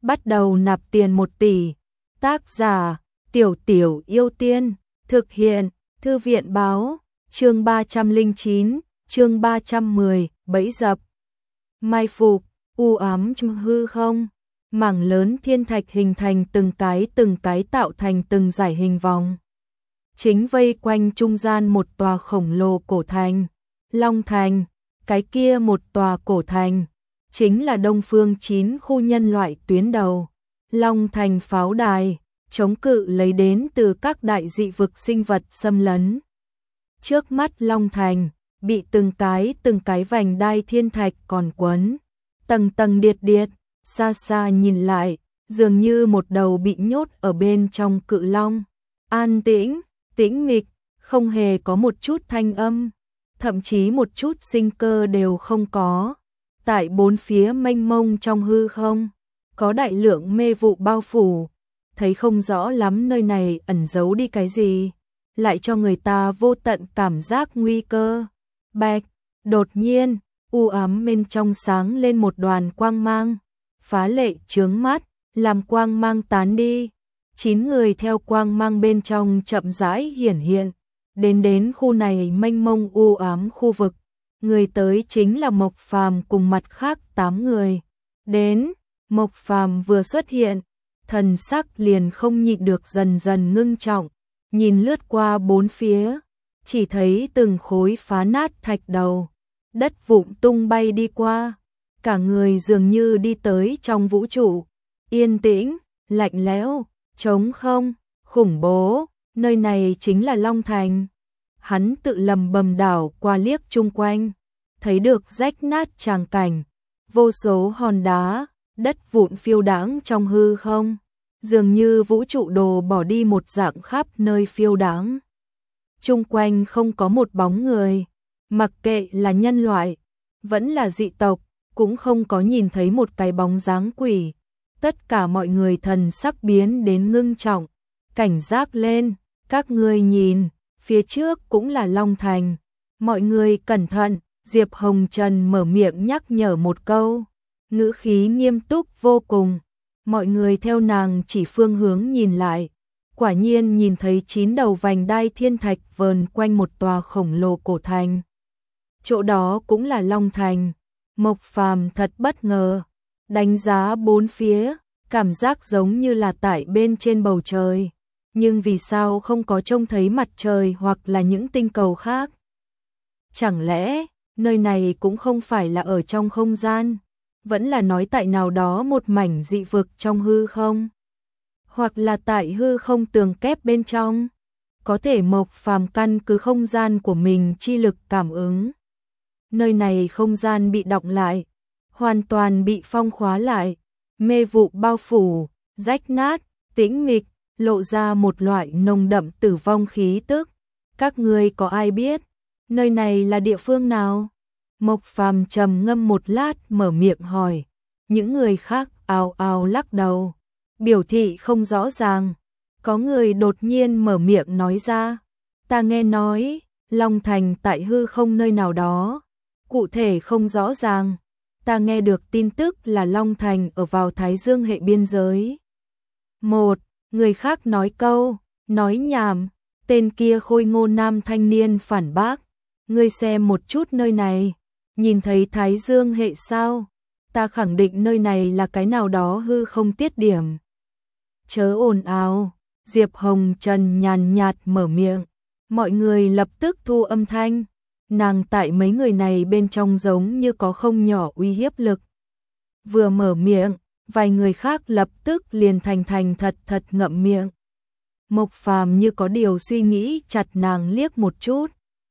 bắt đầu nạp tiền 1 tỷ. Tác giả, Tiểu Tiểu Yêu Tiên, thực hiện, Thư viện báo, chương 309, chương 310, bẫy dập. Mai phục, u ám trong hư không, mảng lớn thiên thạch hình thành từng cái tạo thành từng dải hình vòng. Chính vây quanh trung gian một tòa khổng lồ cổ thành, Long Thành, cái kia một tòa cổ thành, chính là Đông Phương 9 khu nhân loại tuyến đầu. Long Thành pháo đài, chống cự lấy đến từ các đại dị vực sinh vật xâm lấn. Trước mắt Long Thành, bị từng cái vành đai thiên thạch còn quấn, tầng tầng điệt, xa xa nhìn lại, dường như một đầu bị nhốt ở bên trong cự long. An tĩnh, tĩnh mịch, không hề có một chút thanh âm, thậm chí một chút sinh cơ đều không có. Tại bốn phía mênh mông trong hư không, có đại lượng mê vụ bao phủ, thấy không rõ lắm nơi này ẩn giấu đi cái gì, lại cho người ta vô tận cảm giác nguy cơ. Bạch, đột nhiên, u ám bên trong sáng lên một đoàn quang mang, phá lệ chướng mắt, làm quang mang tán đi. 9 người theo quang mang bên trong chậm rãi hiển hiện, đến khu này mênh mông u ám khu vực. Người tới chính là Mộc Phàm cùng mặt khác 8 người. Đến, Mộc Phàm vừa xuất hiện, thần sắc liền không nhịn được dần dần ngưng trọng, nhìn lướt qua bốn phía, chỉ thấy từng khối phá nát thạch đầu, đất vụn tung bay đi qua, cả người dường như đi tới trong vũ trụ, yên tĩnh, lạnh lẽo, trống không, khủng bố, nơi này chính là Long Thành. Hắn tự lầm bầm đảo qua liếc chung quanh, thấy được rách nát tràng cảnh, vô số hòn đá, đất vụn phiêu đãng trong hư không, dường như vũ trụ đồ bỏ đi một dạng khắp nơi phiêu đãng. Chung quanh không có một bóng người, mặc kệ là nhân loại, vẫn là dị tộc, cũng không có nhìn thấy một cái bóng dáng quỷ. Tất cả mọi người thần sắc biến đến ngưng trọng, cảnh giác lên, các ngươi nhìn, phía trước cũng là Long Thành, mọi người cẩn thận. Diệp Hồng Trần mở miệng nhắc nhở một câu, ngữ khí nghiêm túc vô cùng. Mọi người theo nàng chỉ phương hướng nhìn lại, quả nhiên nhìn thấy 9 đầu vành đai thiên thạch vờn quanh một tòa khổng lồ cổ thành. Chỗ đó cũng là Long Thành. Mộc Phàm thật bất ngờ, đánh giá bốn phía, cảm giác giống như là tại bên trên bầu trời, nhưng vì sao không có trông thấy mặt trời hoặc là những tinh cầu khác? Chẳng lẽ nơi này cũng không phải là ở trong không gian, vẫn là nói tại nào đó một mảnh dị vực trong hư không, hoặc là tại hư không tường kép bên trong. Có thể Mộc Phàm căn cứ không gian của mình chi lực cảm ứng. Nơi này không gian bị đọng lại, hoàn toàn bị phong khóa lại, mê vụ bao phủ, rách nát, tĩnh mịch, lộ ra một loại nồng đậm tử vong khí tức. Các ngươi có ai biết nơi này là địa phương nào? Mộc Phàm trầm ngâm một lát mở miệng hỏi. Những người khác ào ào lắc đầu, biểu thị không rõ ràng. Có người đột nhiên mở miệng nói ra, ta nghe nói Long Thành tại hư không nơi nào đó, cụ thể không rõ ràng. Ta nghe được tin tức là Long Thành ở vào Thái Dương hệ biên giới. Một người khác nói câu, nói nhảm. Tên kia khôi ngô nam thanh niên phản bác, ngươi xem một chút nơi này, nhìn thấy Thái Dương hệ sao? Ta khẳng định nơi này là cái nào đó hư không tiết điểm. Chớ ồn ào, Diệp Hồng Trần nhàn nhạt mở miệng, mọi người lập tức thu âm thanh. Nàng tại mấy người này bên trong giống như có không nhỏ uy hiếp lực. Vừa mở miệng, vài người khác lập tức liền thành thật ngậm miệng. Mộc Phàm như có điều suy nghĩ chặt nàng liếc một chút.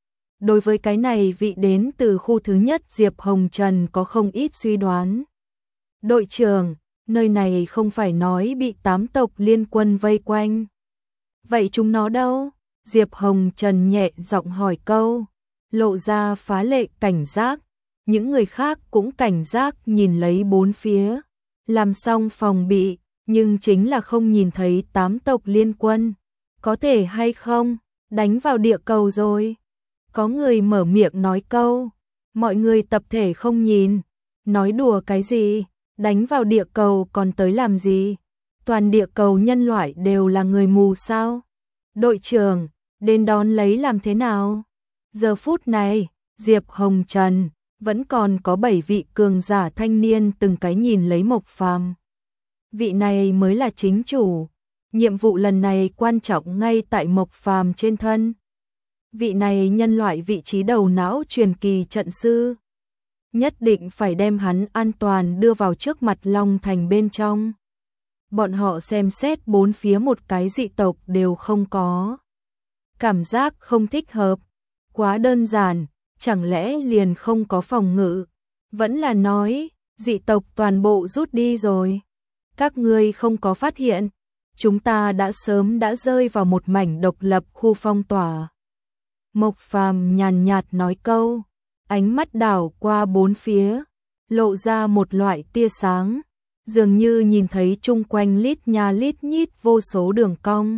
Đối với cái này vị đến từ khu thứ nhất Diệp Hồng Trần có không ít suy đoán. Đội trưởng, nơi này không phải nói bị 8 tộc liên quân vây quanh. Vậy chúng nó đâu? Diệp Hồng Trần nhẹ giọng hỏi câu, lộ ra phá lệ cảnh giác. Những người khác cũng cảnh giác nhìn lấy bốn phía, làm xong phòng bị, nhưng chính là không nhìn thấy 8 tộc liên quân. Có thể hay không, đánh vào địa cầu rồi. Có người mở miệng nói câu, mọi người tập thể không nhìn, nói đùa cái gì, đánh vào địa cầu còn tới làm gì? Toàn địa cầu nhân loại đều là người mù sao? Đội trưởng, đến đón lấy làm thế nào? Giờ phút này, Diệp Hồng Trần vẫn còn có 7 vị cường giả thanh niên từng cái nhìn lấy Mộc Phàm. Vị này mới là chính chủ, nhiệm vụ lần này quan trọng ngay tại Mộc Phàm trên thân. Vị này nhân loại vị trí đầu não truyền kỳ trận sư, nhất định phải đem hắn an toàn đưa vào trước mặt Long Thành bên trong. Bọn họ xem xét bốn phía một cái dị tộc đều không có. Cảm giác không thích hợp, quá đơn giản, chẳng lẽ liền không có phòng ngự? Vẫn là nói, dị tộc toàn bộ rút đi rồi. Các ngươi không có phát hiện, chúng ta đã sớm đã rơi vào một mảnh độc lập khu phong tỏa. Mộc Phàm nhàn nhạt nói câu, ánh mắt đảo qua bốn phía, lộ ra một loại tia sáng, dường như nhìn thấy chung quanh lít nha lít nhít vô số đường cong.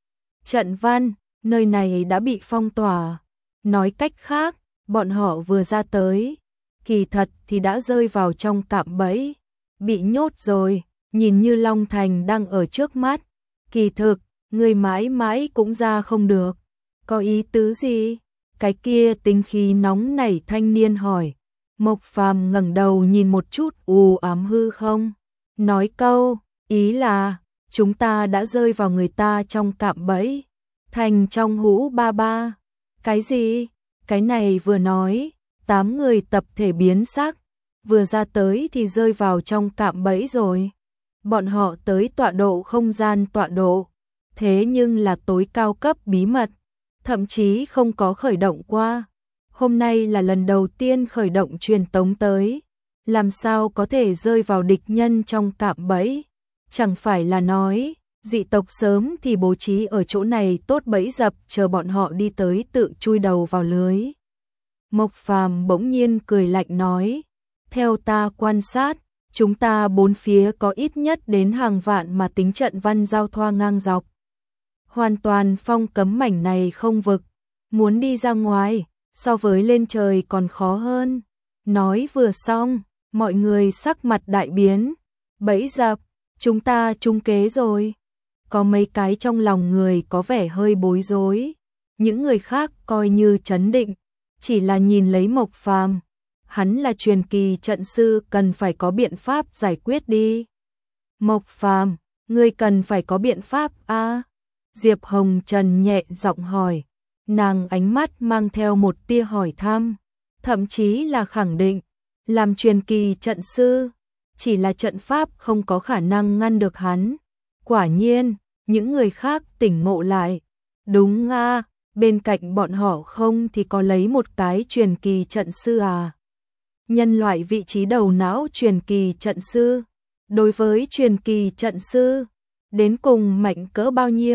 Trận văn, nơi này đã bị phong tỏa. Nói cách khác, bọn họ vừa ra tới, kỳ thật thì đã rơi vào trong cạm bẫy, bị nhốt rồi, nhìn như Long Thành đang ở trước mắt. Kỳ thực, người mãi mãi cũng ra không được. Có ý tứ gì? Cái kia tính khí nóng nảy thanh niên hỏi. Mộc Phàm ngẩng đầu nhìn một chút u ám hư không. Nói câu, ý là, chúng ta đã rơi vào người ta trong cạm bẫy. Thành trong hũ ba ba. Cái gì? Cái này vừa nói, 8 người tập thể biến sắc. Vừa ra tới thì rơi vào trong cạm bẫy rồi. Bọn họ tới tọa độ không gian tọa độ. Thế nhưng là tối cao cấp bí mật. Thậm chí không có khởi động qua. Hôm nay là lần đầu tiên khởi động truyền tống tới. Làm sao có thể rơi vào địch nhân trong cạm bẫy? Chẳng phải là nói, dị tộc sớm thì bố trí ở chỗ này tốt bẫy dập chờ bọn họ đi tới tự chui đầu vào lưới. Mộc Phàm bỗng nhiên cười lạnh nói, theo ta quan sát, chúng ta bốn phía có ít nhất đến hàng vạn mà tính trận văn giao thoa ngang dọc. Hoàn toàn phong cấm mảnh này không vực, muốn đi ra ngoài, so với lên trời còn khó hơn. Nói vừa xong, mọi người sắc mặt đại biến, bẫy dập, chúng ta trúng kế rồi. Có mấy cái trong lòng người có vẻ hơi bối rối, những người khác coi như trấn định, chỉ là nhìn lấy Mộc Phàm, hắn là truyền kỳ trận sư cần phải có biện pháp giải quyết đi. Mộc Phàm, ngươi cần phải có biện pháp a? Diệp Hồng Trần nhẹ giọng hỏi, nàng ánh mắt mang theo một tia hỏi thăm, thậm chí là khẳng định, làm truyền kỳ trận sư, chỉ là trận pháp không có khả năng ngăn được hắn. Quả nhiên, những người khác tỉnh ngộ lại, đúng a, bên cạnh bọn họ không thì có lấy một cái truyền kỳ trận sư à. Nhân loại vị trí đầu não truyền kỳ trận sư, đối với truyền kỳ trận sư, đến cùng mạnh cỡ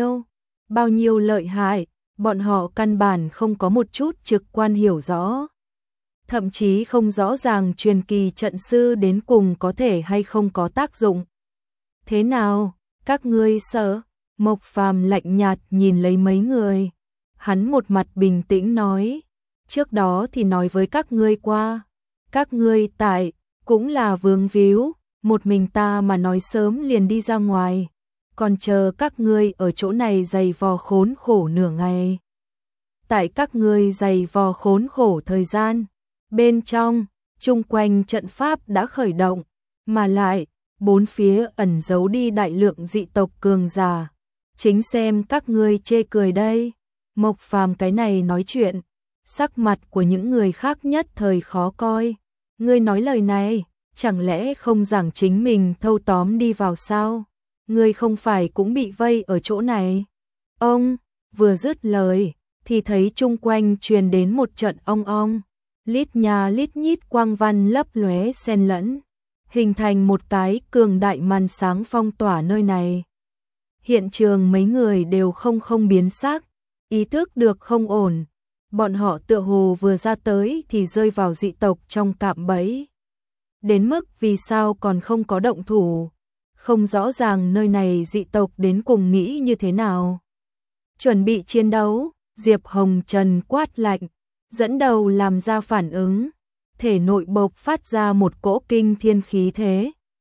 bao nhiêu lợi hại, bọn họ căn bản không có một chút trực quan hiểu rõ. Thậm chí không rõ ràng truyền kỳ trận sư đến cùng có thể hay không có tác dụng. Thế nào, các ngươi sợ? Mộc Phàm lạnh nhạt nhìn lấy mấy người. Hắn một mặt bình tĩnh nói, trước đó thì nói với các ngươi qua. Các ngươi tại, cũng là vướng víu, một mình ta mà nói sớm liền đi ra ngoài. Còn chờ các ngươi ở chỗ này dày vò khốn khổ nửa ngày. Tại các ngươi dày vò khốn khổ thời gian, bên trong, chung quanh trận pháp đã khởi động, mà lại, bốn phía ẩn giấu đi đại lượng dị tộc cường giả. Chính xem các ngươi chê cười đây. Mộc Phàm cái này nói chuyện, sắc mặt của những người khác nhất thời khó coi. Ngươi nói lời này, chẳng lẽ không giảng chính mình thâu tóm đi vào sao? Ngươi không phải cũng bị vây ở chỗ này? Ông vừa dứt lời, thì thấy chung quanh truyền đến một trận ong ong, lít nha lít nhít quang văn lấp lóe xen lẫn, hình thành một cái cường đại màn sáng phong tỏa nơi này. Hiện trường mấy người đều không biến sắc, ý thức được không ổn, bọn họ tựa hồ vừa ra tới thì rơi vào dị tộc trong cạm bẫy. Đến mức vì sao còn không có động thủ, không rõ ràng nơi này dị tộc đến cùng nghĩ như thế nào. Chuẩn bị chiến đấu, Diệp Hồng Trần quát lạnh, dẫn đầu làm ra phản ứng, thể nội bộc phát ra một cỗ kinh thiên khí thế,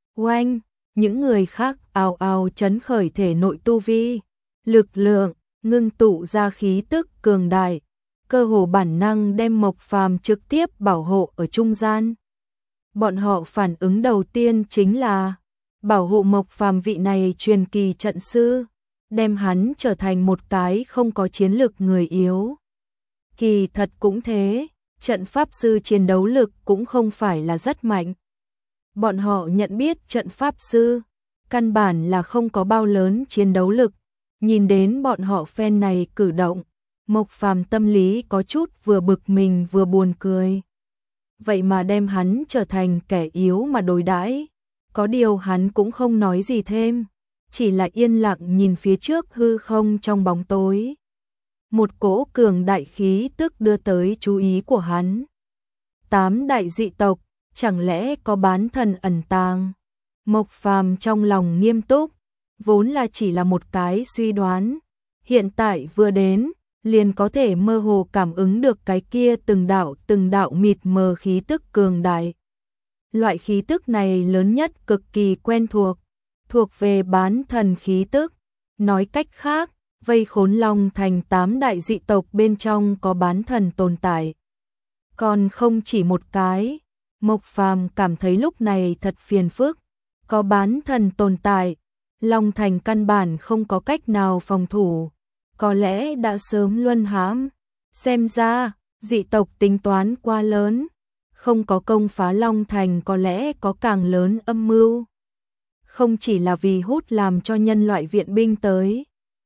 Oanh, những người khác ào ào chấn khởi thể nội tu vi, lực lượng, ngưng tụ ra khí tức cường đại, cơ hồ bản năng đem Mộc Phàm trực tiếp bảo hộ ở trung gian. Bọn họ phản ứng đầu tiên chính là bảo hộ Mộc Phàm vị này truyền kỳ trận sư, đem hắn trở thành một cái không có chiến lực người yếu. Kỳ thật cũng thế, trận pháp sư chiến đấu lực cũng không phải là rất mạnh. Bọn họ nhận biết trận pháp sư, căn bản là không có bao lớn chiến đấu lực, nhìn đến bọn họ phen này cử động, Mộc Phàm tâm lý có chút vừa bực mình vừa buồn cười. Vậy mà đem hắn trở thành kẻ yếu mà đối đãi, có điều hắn cũng không nói gì thêm, chỉ là yên lặng nhìn phía trước hư không trong bóng tối. Một cỗ cường đại khí tức đưa tới chú ý của hắn. 8 đại dị tộc, chẳng lẽ có bán thần ẩn tàng? Mộc Phàm trong lòng nghiêm túc, vốn là chỉ là một cái suy đoán, hiện tại vừa đến, liền có thể mơ hồ cảm ứng được cái kia từng đạo mịt mờ khí tức cường đại. Loại khí tức này lớn nhất cực kỳ quen thuộc về bán thần khí tức. Nói cách khác, vây khốn Long Thành 8 đại dị tộc bên trong có bán thần tồn tại. Còn không chỉ một cái, Mộc Phàm cảm thấy lúc này thật phiền phức, có bán thần tồn tại, Long Thành căn bản không có cách nào phòng thủ, có lẽ đã sớm luân hãm. Xem ra, dị tộc tính toán quá lớn, không có công phá Long Thành có lẽ có càng lớn âm mưu. Không chỉ là vì hút làm cho nhân loại viện binh tới.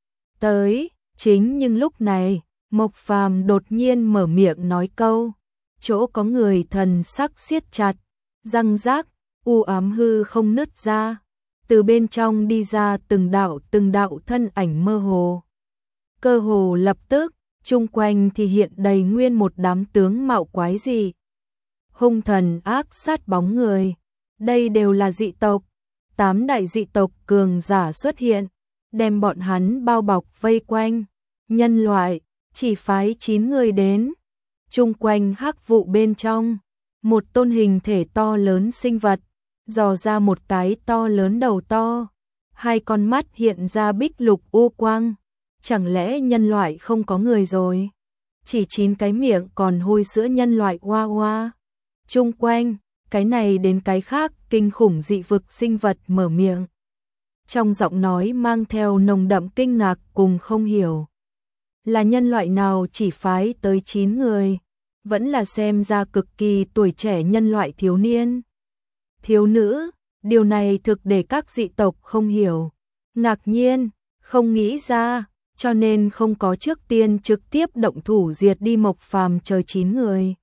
Chính nhưng lúc này, Mộc Phàm đột nhiên mở miệng nói câu, chỗ có người thần sắc siết chặt, răng rác, u ám hư không nứt ra, từ bên trong đi ra từng đạo thân ảnh mơ hồ. Cơ hồ lập tức, chung quanh thì hiện đầy nguyên một đám tướng mạo quái dị, hung thần ác sát bóng người. Đây đều là dị tộc. 8 đại dị tộc cường giả xuất hiện, đem bọn hắn bao bọc vây quanh. Nhân loại chỉ phái 9 người đến. Chung quanh hắc vụ bên trong, một tôn hình thể to lớn sinh vật, dò ra một cái to lớn đầu to, hai con mắt hiện ra bích lục u quang. Chẳng lẽ nhân loại không có người rồi? Chỉ 9 cái miệng còn hôi sữa nhân loại hoa hoa. Chung quanh, cái này đến cái khác kinh khủng dị vực sinh vật mở miệng. Trong giọng nói mang theo nồng đậm kinh ngạc cùng không hiểu. Là nhân loại nào chỉ phái tới 9 người? Vẫn là xem ra cực kỳ tuổi trẻ nhân loại thiếu niên. Thiếu nữ, điều này thực để các dị tộc không hiểu. Ngạc nhiên, không nghĩ ra, cho nên không có trước tiên trực tiếp động thủ diệt đi Mộc Phàm chờ 9 người.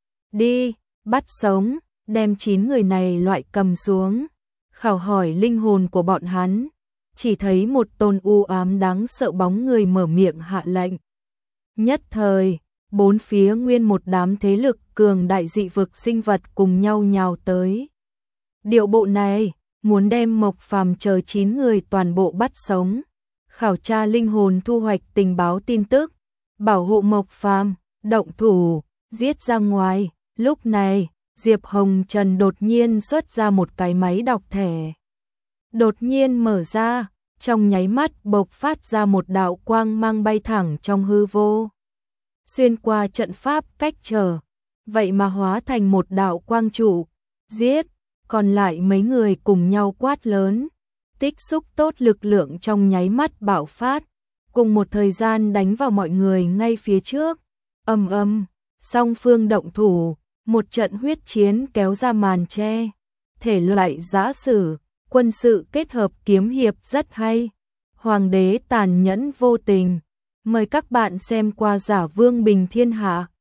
Đi, bắt sống, đem 9 người này loại cầm xuống, khảo hỏi linh hồn của bọn hắn. Chỉ thấy một tôn u ám đáng sợ bóng người mở miệng hạ lệnh. Nhất thời, bốn phía nguyên một đám thế lực cường đại dị vực sinh vật cùng nhau nhào tới. Điệu bộ này, muốn đem Mộc Phàm chờ 9 người toàn bộ bắt sống, khảo tra linh hồn thu hoạch tình báo tin tức, bảo hộ Mộc Phàm, động thủ, giết ra ngoài. Lúc này, Diệp Hồng Trần đột nhiên xuất ra một cái máy đọc thẻ. Đột nhiên mở ra, trong nháy mắt bộc phát ra một đạo quang mang bay thẳng trong hư vô. Xuyên qua trận pháp cách trở, vậy mà hóa thành một đạo quang trụ, giết, còn lại mấy người cùng nhau quát lớn. Tích xúc tốt lực lượng trong nháy mắt bạo phát, cùng một thời gian đánh vào mọi người ngay phía trước. Song phương động thủ, một trận huyết chiến kéo ra màn che. Thể loại giã sử, quân sự kết hợp kiếm hiệp rất hay. Hoàng đế tàn nhẫn vô tình. Mời các bạn xem qua Giả Vương Bình Thiên Hạ.